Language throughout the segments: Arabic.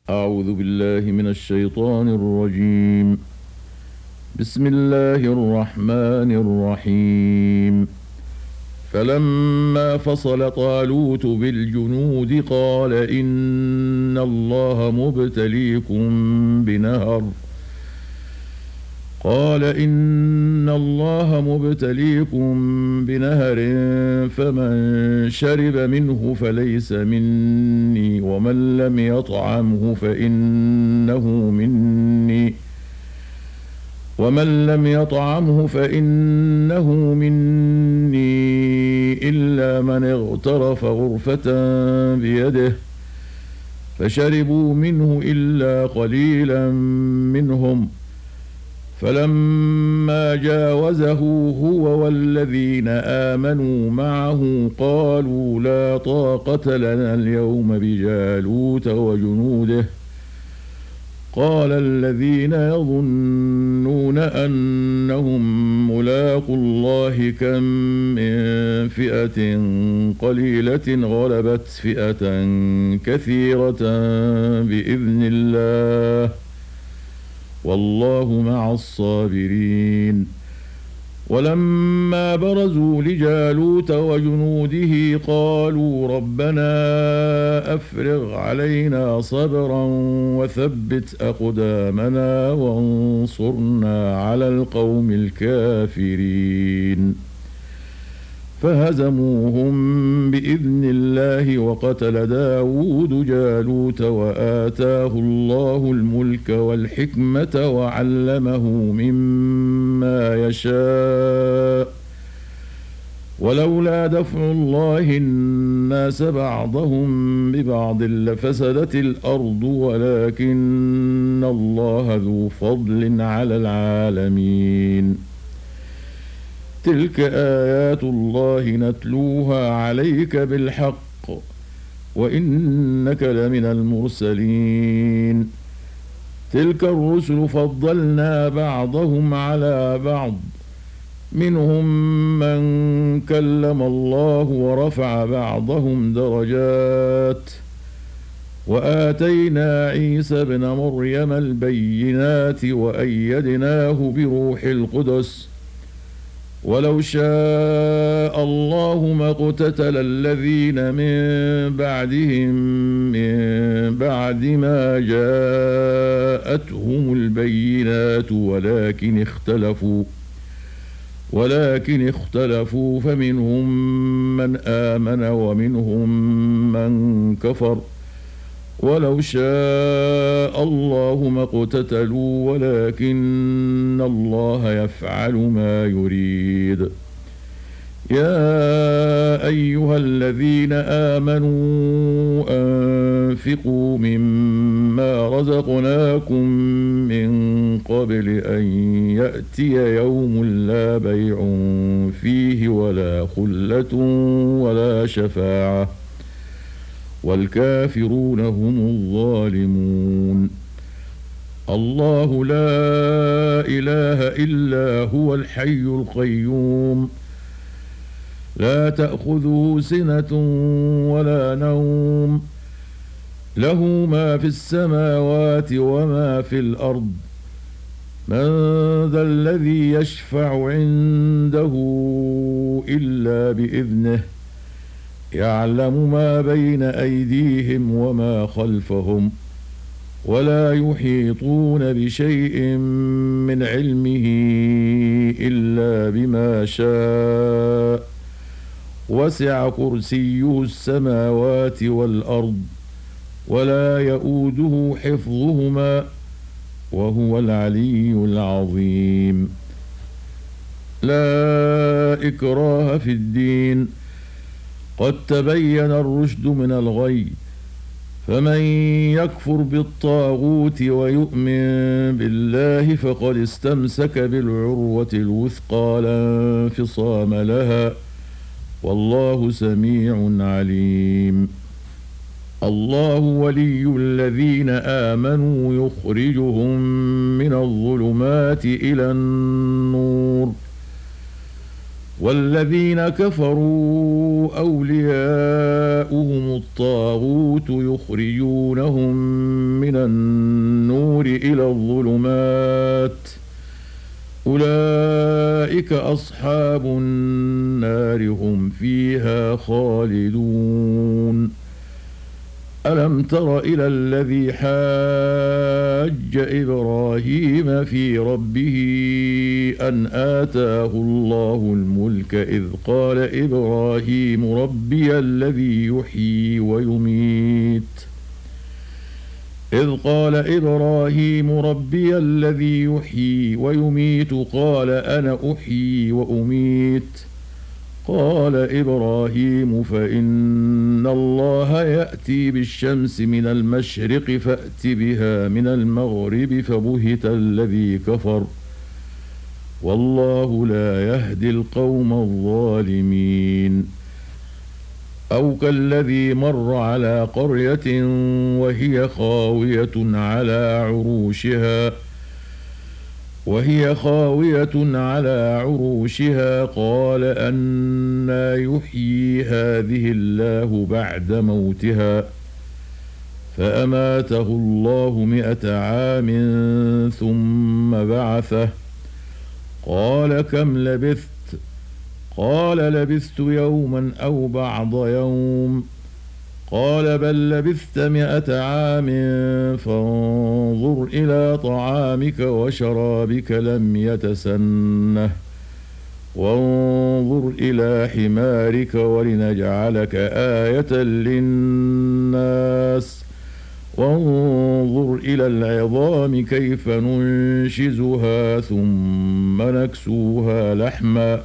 أعوذ بالله من الشيطان الرجيم. بسم الله الرحمن الرحيم. فلما فصل طالوت بالجنود قال إن الله مبتليكم بنهر فمن شرب منه فليس مني ومن لم يطعمه فإنه مني إلا من اغترف غرفة بيده فشربوا منه إلا قليلا منهم. فلما جاوزه هو والذين آمنوا معه قالوا لا طاقة لنا اليوم بجالوت وجنوده. قال الذين يظنون أنهم ملاقو الله كم من فئة قليلة غلبت فئة كثيرة بإذن الله والله مع الصابرين. ولما برزوا لجالوت وجنوده قالوا ربنا أفرغ علينا صبرا وثبت أقدامنا وانصرنا على القوم الكافرين. فهزموهم بإذن الله وقتل داود جالوت وآتاه الله الملك والحكمة وعلمه مما يشاء ولولا دفع الله الناس بعضهم ببعض لفسدت الأرض ولكن الله ذو فضل على العالمين. تلك آيات الله نتلوها عليك بالحق وإنك لمن المرسلين. تلك الرسل فضلنا بعضهم على بعض منهم من كلم الله ورفع بعضهم درجات وآتينا عيسى ابن مريم البينات وأيدناه بروح القدس ولو شاء الله ما اقتتل الذين من بعدهم من بعد ما جاءتهم البينات ولكن اختلفوا فمنهم من آمن ومنهم من كفر ولو شاء الله ما اقتتلوا ولكن الله يفعل ما يريد. يا أيها الذين آمنوا أنفقوا مما رزقناكم من قبل أن يأتي يوم لا بيع فيه ولا خلة ولا شفاعة والكافرون هم الظالمون. الله لا إله إلا هو الحي القيوم لا تأخذه سنة ولا نوم له ما في السماوات وما في الأرض. من ذا الذي يشفع عنده إلا بإذنه يعلم ما بين أيديهم وما خلفهم ولا يحيطون بشيء من علمه إلا بما شاء وسع كرسيه السماوات والأرض ولا يؤوده حفظهما وهو العلي العظيم. لا إكراه في الدين قد تبين الرشد من الغي فمن يكفر بالطاغوت ويؤمن بالله فقد استمسك بالعروة الوثقى لا انفصام لها والله سميع عليم. الله ولي الذين آمنوا يخرجهم من الظلمات إلى النور والذين كفروا أولياؤهم الطاغوت يخرجونهم من من النور إلى الظلمات أولئك أصحاب النار هم فيها خالدون ألم تر إلى الذي حاج إبراهيم في ربه أن آتاه الله الملك إذ قال إبراهيم ربي الذي يحيي ويميت قال أنا أحيي وأميت قال إبراهيم فإن الله يأتي بالشمس من المشرق فأت بها من المغرب فبهت الذي كفر والله لا يهدي القوم الظالمين أو كالذي مر على قرية وهي خاوية على عروشها قال أنى يحيي هذه الله بعد موتها فأماته الله 100 عام ثم بعثه قال كم لبثت قال لبثت يوما أو بعض يوم قال بل لبثت 100 عام فانظر إلى طعامك وشرابك لم يتسنه وانظر إلى حمارك ولنجعلك آية للناس وانظر إلى العظام كيف ننشزها ثم نكسوها لحما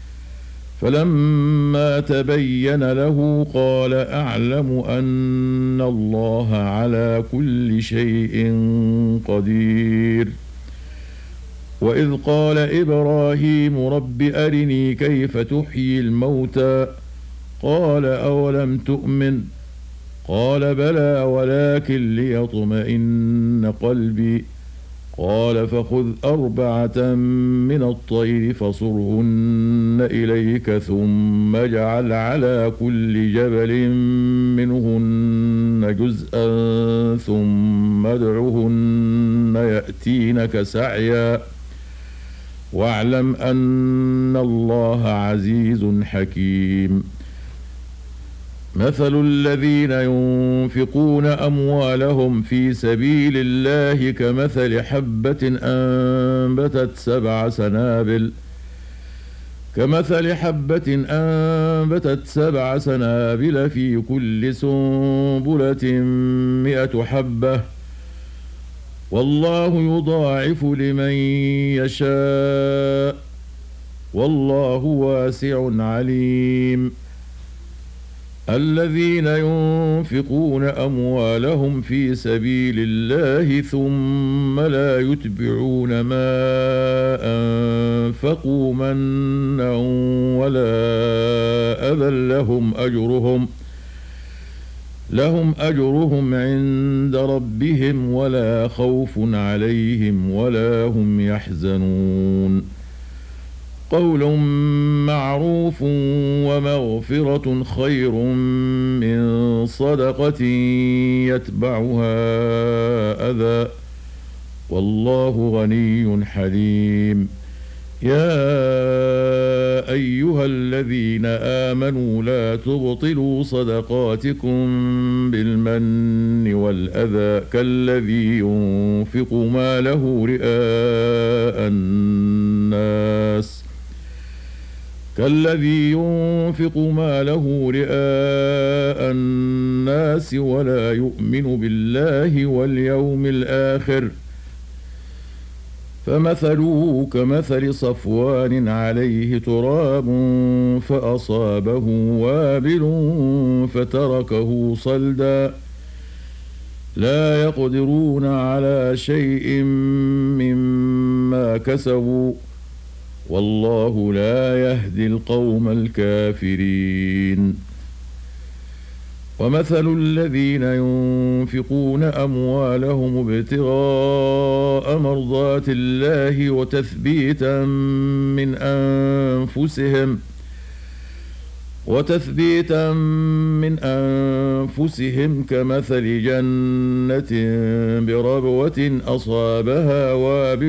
فلما تبين له قال أعلم أن الله على كل شيء قدير وإذ قال إبراهيم رب أرني كيف تحيي الموتى قال أولم تؤمن قال بلى ولكن ليطمئن قلبي قال فخذ 4 من الطير فصرهن إليك ثم اجعل على كل جبل منهن جزءا ثم ادعهن يأتينك سعيا واعلم أن الله عزيز حكيم مثل الذين ينفقون أموالهم في سبيل الله كمثل حبة أنبتت 7 سنابل في كل سنبلة 100 حبة والله يضاعف لمن يشاء والله واسع عليم الذين ينفقون أموالهم في سبيل الله ثم لا يتبعون ما أنفقوا منا ولا أذى لهم أجرهم عند ربهم ولا خوف عليهم ولا هم يحزنون قول معروف ومغفرة خير من صدقة يتبعها أذى والله غني حليم يا أيها الذين آمنوا لا تبطلوا صدقاتكم بالمن والأذى كالذي ينفق ماله رئاء الناس ولا يؤمن بالله واليوم الآخر فمثله كمثل صفوان عليه تراب فأصابه وابل فتركه صلدا لا يقدرون على شيء مما كسبوا والله لا يهدي القوم الكافرين ومثل الذين ينفقون أموالهم ابتغاء مرضات الله وتثبيتا من أنفسهم كمثل جنة بربوة أصابها وابل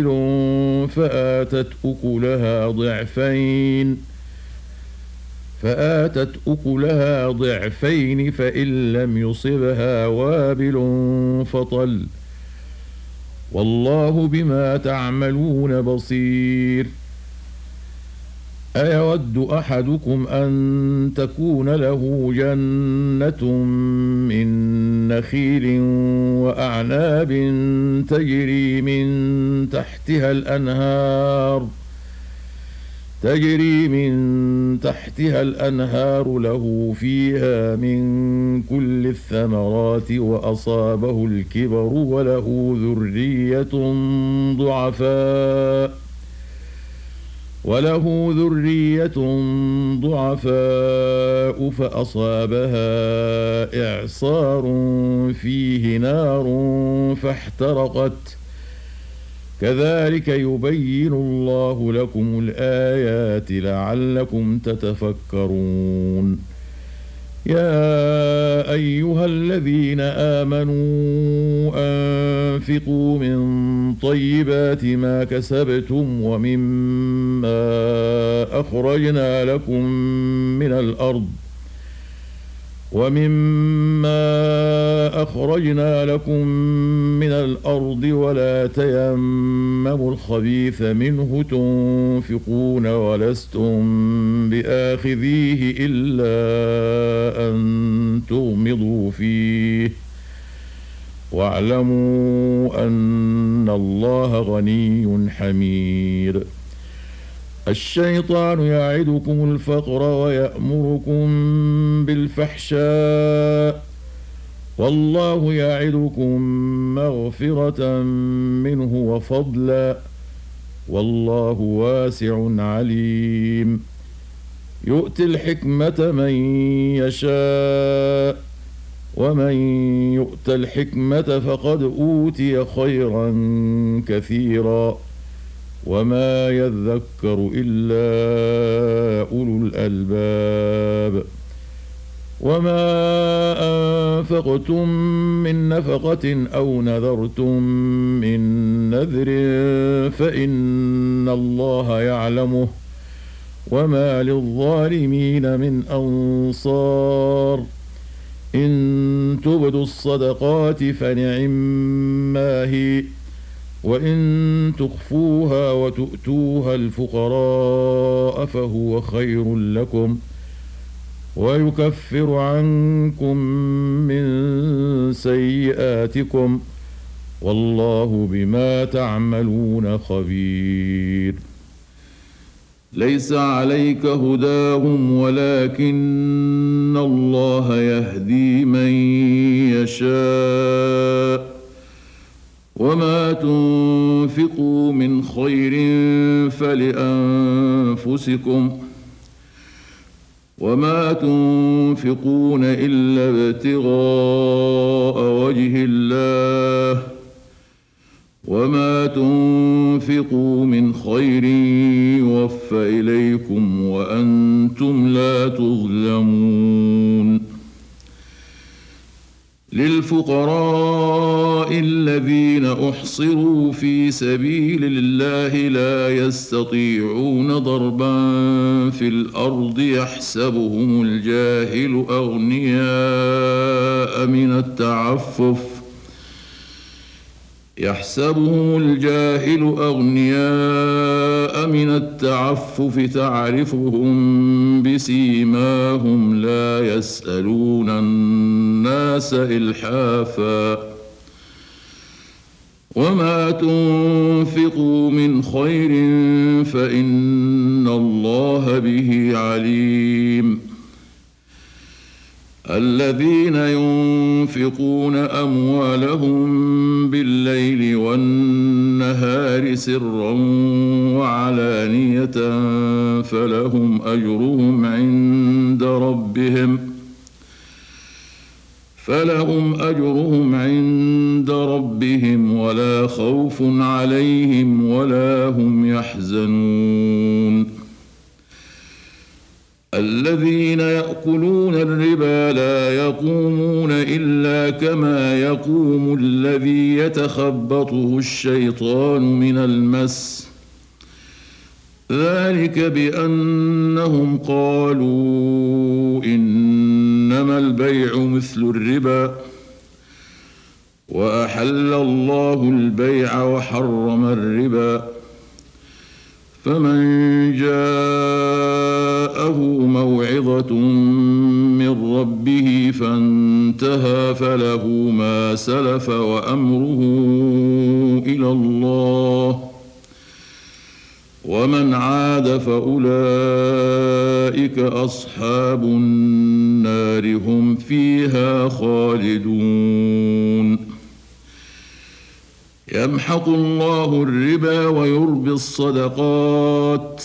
فآتت أكلها ضعفين فإن لم يصبها وابل فطل والله بما تعملون بصير أيود أحدكم أن تكون له جنة من نخيل وأعناب تجري من تحتها الأنهار له فيها من كل الثمرات وأصابه الكبر وله ذرية ضعفاء فأصابها إعصار فيه نار فاحترقت كذلك يبين الله لكم الآيات لعلكم تتفكرون يا أيها الذين آمنوا أنفقوا من طيبات ما كسبتم ومما أخرجنا لكم من الأرض ولا تيمموا الخبيث منه تنفقون ولستم بآخذيه إلا أن تغمضوا فيه واعلموا أن الله غني حميد الشيطان يعدكم الفقر ويأمركم بالفحشاء والله يعدكم مغفرة منه وفضلا والله واسع عليم يؤتي الحكمة من يشاء ومن يؤت الحكمة فقد أوتي خيرا كثيرا وما يذكر إلا أولو الألباب وما أنفقتم من نفقة أو نذرتم من نذر فإن الله يعلمه وما للظالمين من أنصار إن تبدوا الصدقات فنعما هي وإن تخفوها وتؤتوها الفقراء فهو خير لكم ويكفر عنكم من سيئاتكم والله بما تعملون خبير ليس عليك هداهم ولكن الله يهدي من يشاء وما تنفقوا من خير فلأنفسكم وما تنفقون إلا ابتغاء وجه الله وما تنفقوا من خير يوفى إليكم وأنتم لا تظلمون للفقراء الذين أحصروا في سبيل الله لا يستطيعون ضربا في الأرض يحسبهم الجاهل أغنياء من التعفف تعرفهم بسيماهم لا يسألون الناس إلحافا وما تنفقوا من خير فإن الله به عليم الذين ينفقون أموالهم بالليل والنهار سرا وعلانية فلهم أجرهم عند ربهم ولا خوف عليهم ولا هم يحزنون الذين يأكلون الربا لا يقومون إلا كما يقوم الذي يتخبطه الشيطان من المس ذلك بأنهم قالوا إنما البيع مثل الربا وأحل الله البيع وحرم الربا فمن جاءه موعظة من ربه فانتهى فله ما سلف وأمره إلى الله ومن عاد فأولئك أصحاب النار هم فيها خالدون يمحق الله الربا ويربي الصدقات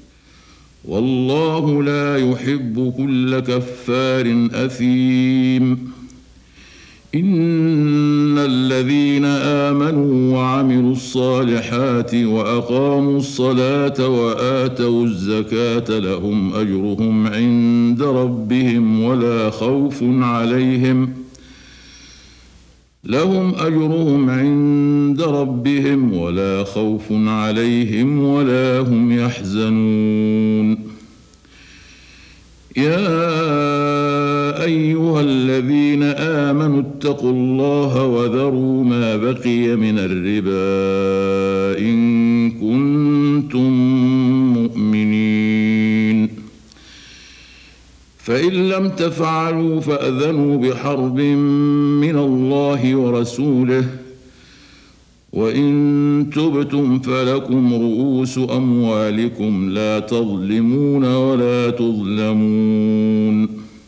والله لا يحب كل كفار أثيم إن الذين آمنوا وعملوا الصالحات وأقاموا الصلاة وآتوا الزكاة لهم أجرهم عند ربهم ولا خوف عليهم ولا خوف عليهم ولا هم يحزنون يا أيها الذين آمنوا اتقوا الله وذروا ما بقي من الربا إن كنتم مؤمنين فإن لم تفعلوا فأذنوا بحرب من الله ورسوله وإن تبتم فلكم رؤوس أموالكم لا تظلمون ولا تظلمون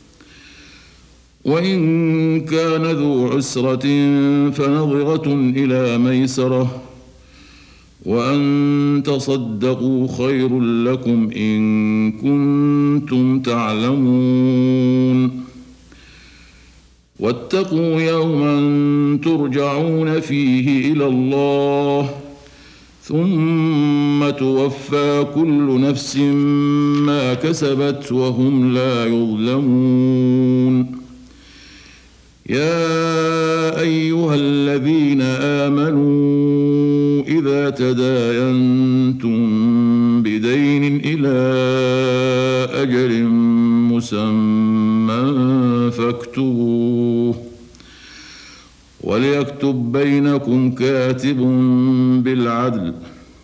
وإن كان ذو عسرة فنظرة إلى ميسرة وأن تصدقوا خير لكم إن كنتم تعلمون واتقوا يوما ترجعون فيه إلى الله ثم توفى كل نفس ما كسبت وهم لا يظلمون يا أيها الذين آمنوا إذا تداينتم بدين إلى أجل مسمى فاكتبوه وليكتب بينكم كاتب بالعدل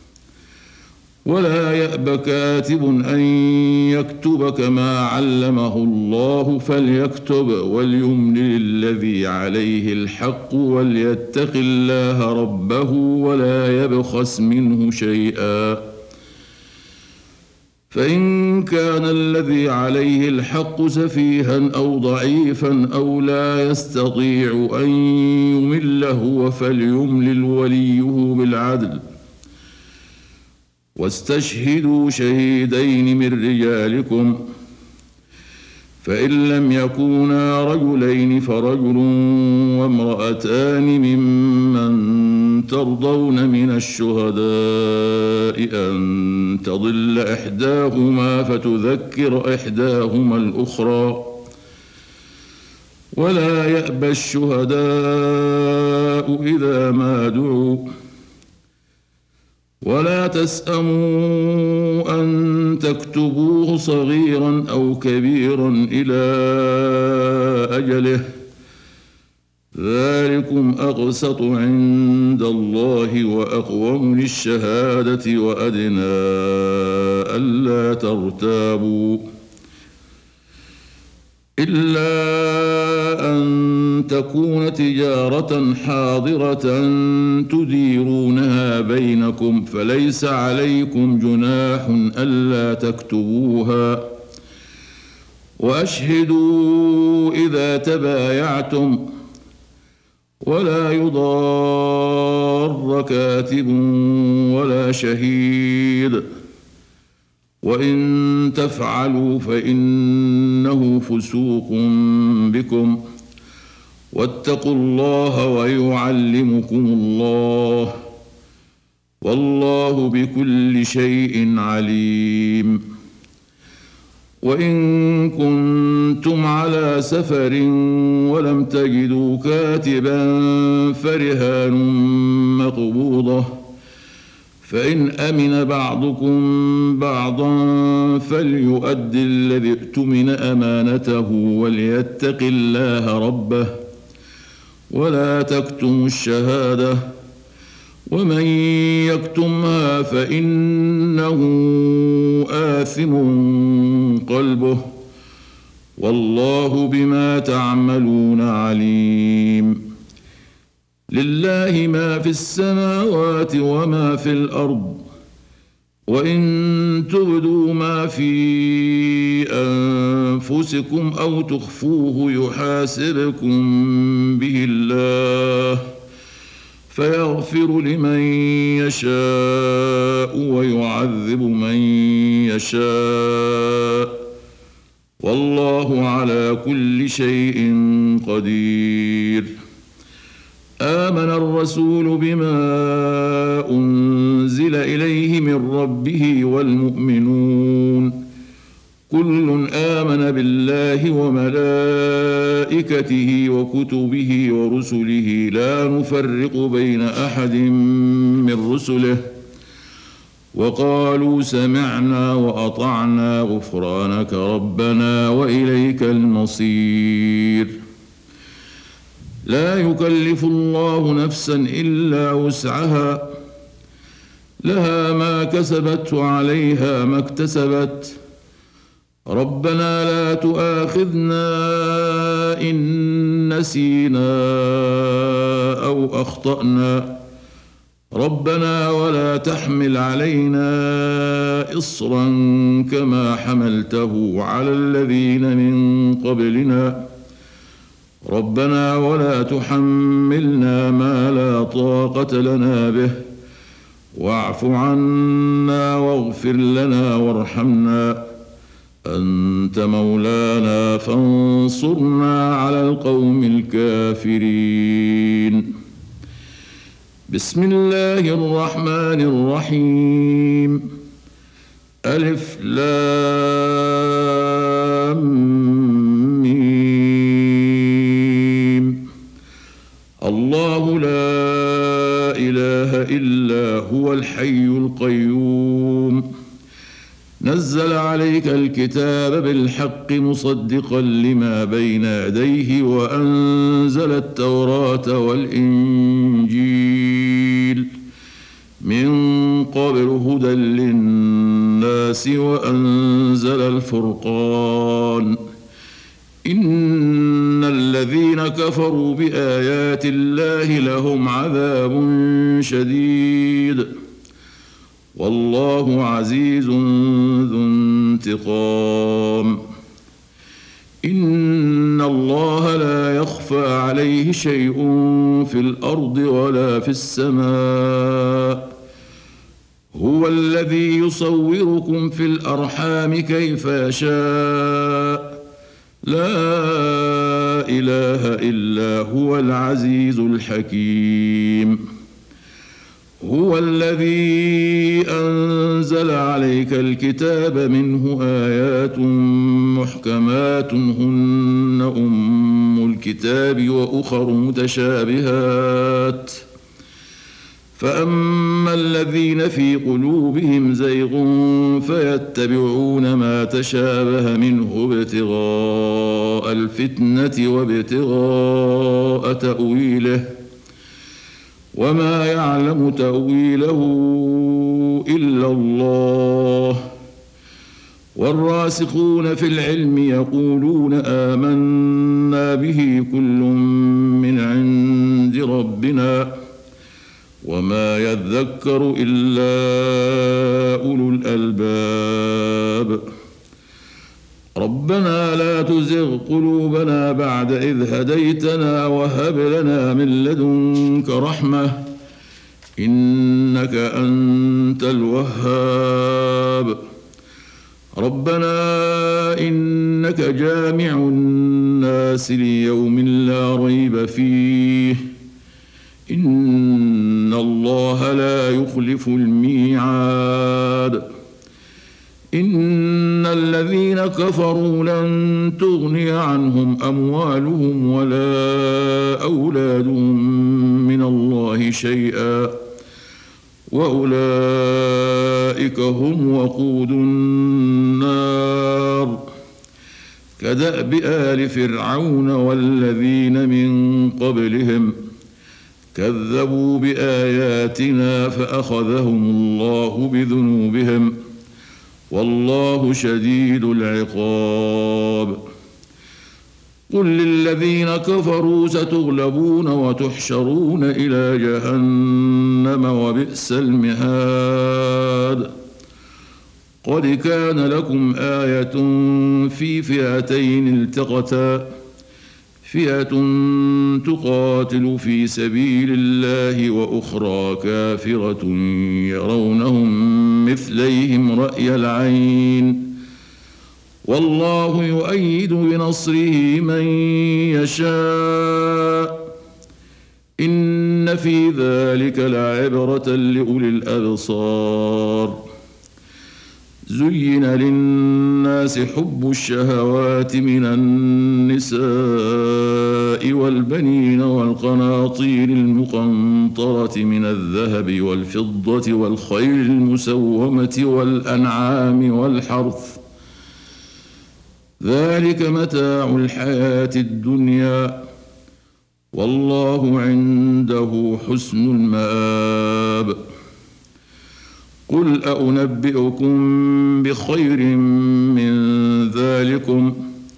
ولا يأب كاتب أن يكتب كما علمه الله فليكتب وليملل الذي عليه الحق وليتق الله ربه ولا يبخس منه شيئا فإن كان الذي عليه الحق سفيها أو ضعيفا أو لا يستطيع أن يمل هو فليملل وليه بالعدل واستشهدوا شهيدين من رجالكم فإن لم يكونا رجلين فرجل وامرأتان ممن ترضون من الشهداء أن تضل إحداهما فتذكر إحداهما الأخرى ولا يأبى الشهداء إذا ما دعوا ولا تسأموا أن تكتبوه صغيرا أو كبيرا إلى أجله ذلكم أقسط عند الله وأقوم للشهادة وأدنى ألا ترتابوا إلا أن تكون تجارة حاضرة تديرونها بينكم فليس عليكم جناح ألا تكتبوها وأشهدوا إذا تبايعتم ولا يضار كاتب ولا شهيد وإن تفعلوا فإنه فسوق بكم واتقوا الله ويعلمكم الله والله بكل شيء عليم وإن كنتم على سفر ولم تجدوا كاتبا فرهان مقبوضة، فإن أمن بعضكم بعضا فليؤد الذي اؤتمن أمانته وليتق الله ربه ولا تكتموا الشهادة، ومن يكتمها فإنه آثم قلبه، والله بما تعملون عليم. لله ما في السماوات وما في الأرض، وإن تبدوا ما في أنفسكم أو تخفوه يحاسبكم به الله، فيغفر لمن يشاء ويعذب من يشاء، والله على كل شيء قدير. آمن الرسول بما أنزل إليه من ربه والمؤمنون كل آمن بالله وملائكته وكتبه ورسله لا نفرق بين أحد من رسله، وقالوا سمعنا وأطعنا غفرانك ربنا وإليك المصير. لا يكلف الله نفسا إلا وسعها، لها ما كسبت وعليها ما اكتسبت، ربنا لا تؤاخذنا إن نسينا أو أخطأنا، ربنا ولا تحمل علينا إصرا كما حملته على الذين من قبلنا، ربنا ولا تحملنا ما لا طاقة لنا به، واعف عنا واغفر لنا وارحمنا، أنت مولانا فانصرنا على القوم الكافرين. بسم الله الرحمن الرحيم. ألف لام ميم. الله لا إله إلا هو الحي القيوم، نزل عليك الكتاب بالحق مصدقا لما بين يديه وأنزل التوراة والإنجيل من قبل هدى للناس وأنزل الفرقان، إن الذين كفروا بآيات الله لهم عذاب شديد، والله عزيز ذو انتقام. إن الله لا يخفى عليه شيء في الأرض ولا في السماء، هو الذي يصوركم في الأرحام كيف يشاء، لا إله إلا هو العزيز الحكيم. هو الذي أنزل عليك الكتاب منه آيات محكمات هن أم الكتاب وأخر متشابهات، فأما الذين في قلوبهم زيغ فيتبعون ما تشابه منه ابتغاء الفتنة وابتغاء تأويله، وما يعلم تأويله إلا الله، والراسخون في العلم يقولون آمنا به كل من عند ربنا، وما يذكر إلا أولو الألباب. ربنا لا تزغ قلوبنا بعد إذ هديتنا وهب لنا من لدنك رحمة إنك أنت الوهاب. ربنا إنك جامع الناس ليوم لا ريب فيه، إن الله لا يخلف الميعاد. إن الذين كفروا لن تغني عنهم أموالهم ولا أولادهم من الله شيئا وأولئك هم وقود النار كدأب آل فرعون والذين من قبلهم كذبوا بآياتنا فأخذهم الله بذنوبهم والله شديد العقاب قل للذين كفروا ستغلبون وتحشرون إلى جهنم وبئس المهاد قد كان لكم آية في فئتين التقتا فئة تقاتل في سبيل الله وأخرى كافرة يرونهم مثليهم رأي العين والله يؤيد بنصره من يشاء إن في ذلك لعبرة لأولي الأبصار زين للناس حب الشهوات من النساء والبنين والقناطير المقنطرة من الذهب والفضة والخيل المسومة والأنعام والحرث ذلك متاع الحياة الدنيا والله عنده حسن المآب قل أنبئكم بخير من ذلكم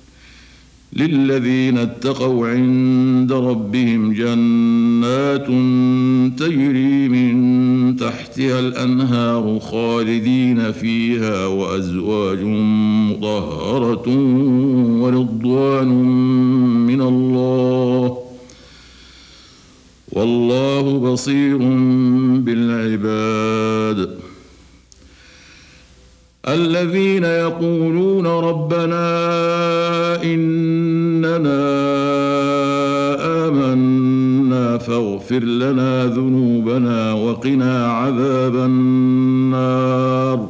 للذين اتقوا عند ربهم جنات تجري من تحتها الأنهار خالدين فيها وأزواج مطهرة ورضوان من الله والله بصير بالعباد الذين يقولون ربنا إننا آمنا فاغفر لنا ذنوبنا وقنا عذاب النار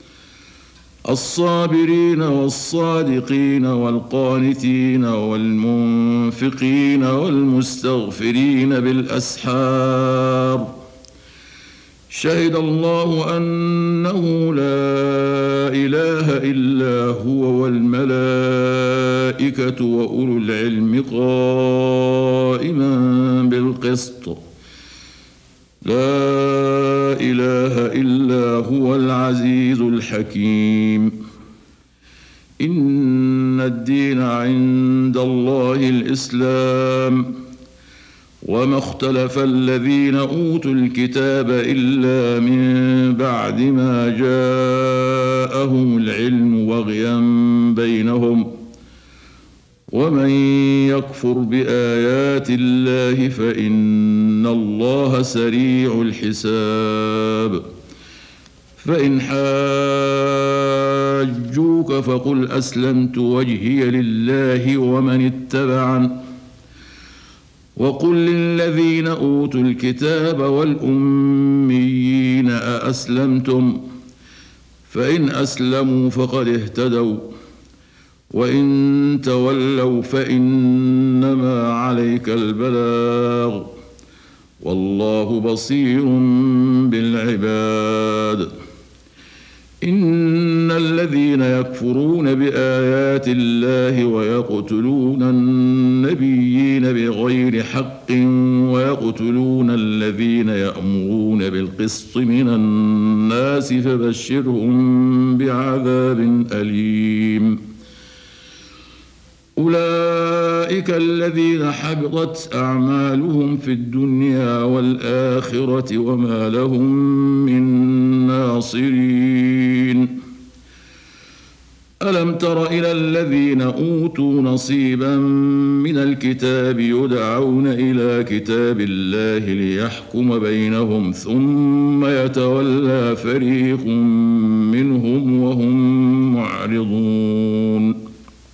الصابرين والصادقين والقانتين والمنفقين والمستغفرين بالأسحار شهد الله أنه لا إله إلا هو والملائكة وأولو العلم قائما بالقسط لا إله إلا هو العزيز الحكيم إن الدين عند الله الإسلام وما اختلف الذين أوتوا الكتاب إلا من بعد ما جاءهم العلم بغيا بينهم ومن يكفر بآيات الله فإن الله سريع الحساب فإن حاجوك فقل أسلمت وجهي لله ومن اتبعني وقل للذين أوتوا الكتاب والأميين أأسلمتم فإن أسلموا فقد اهتدوا وإن تولوا فإنما عليك البلاغ والله بصير بالعباد إن الذين يكفرون بآيات الله ويقتلون النبيين بغير حق ويقتلون الذين يأمرون بالقسط من الناس فبشرهم بعذاب أليم أولئك الذين حبطت أعمالهم في الدنيا والآخرة وما لهم من ناصرين ألم تر إلى الذين أوتوا نصيبا من الكتاب يدعون إلى كتاب الله ليحكم بينهم ثم يتولى فريق منهم وهم معرضون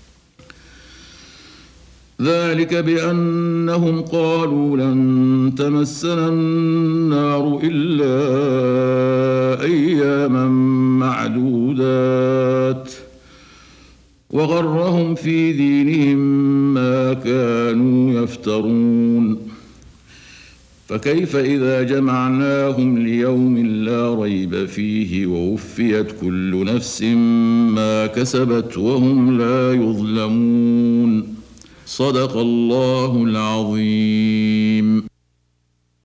ذلك بأنهم قالوا لن تمسنا النار إلا أياما معدودات وغرهم في دينهم ما كانوا يفترون فكيف إذا جمعناهم ليوم لا ريب فيه ووفيت كل نفس ما كسبت وهم لا يظلمون صدق الله العظيم.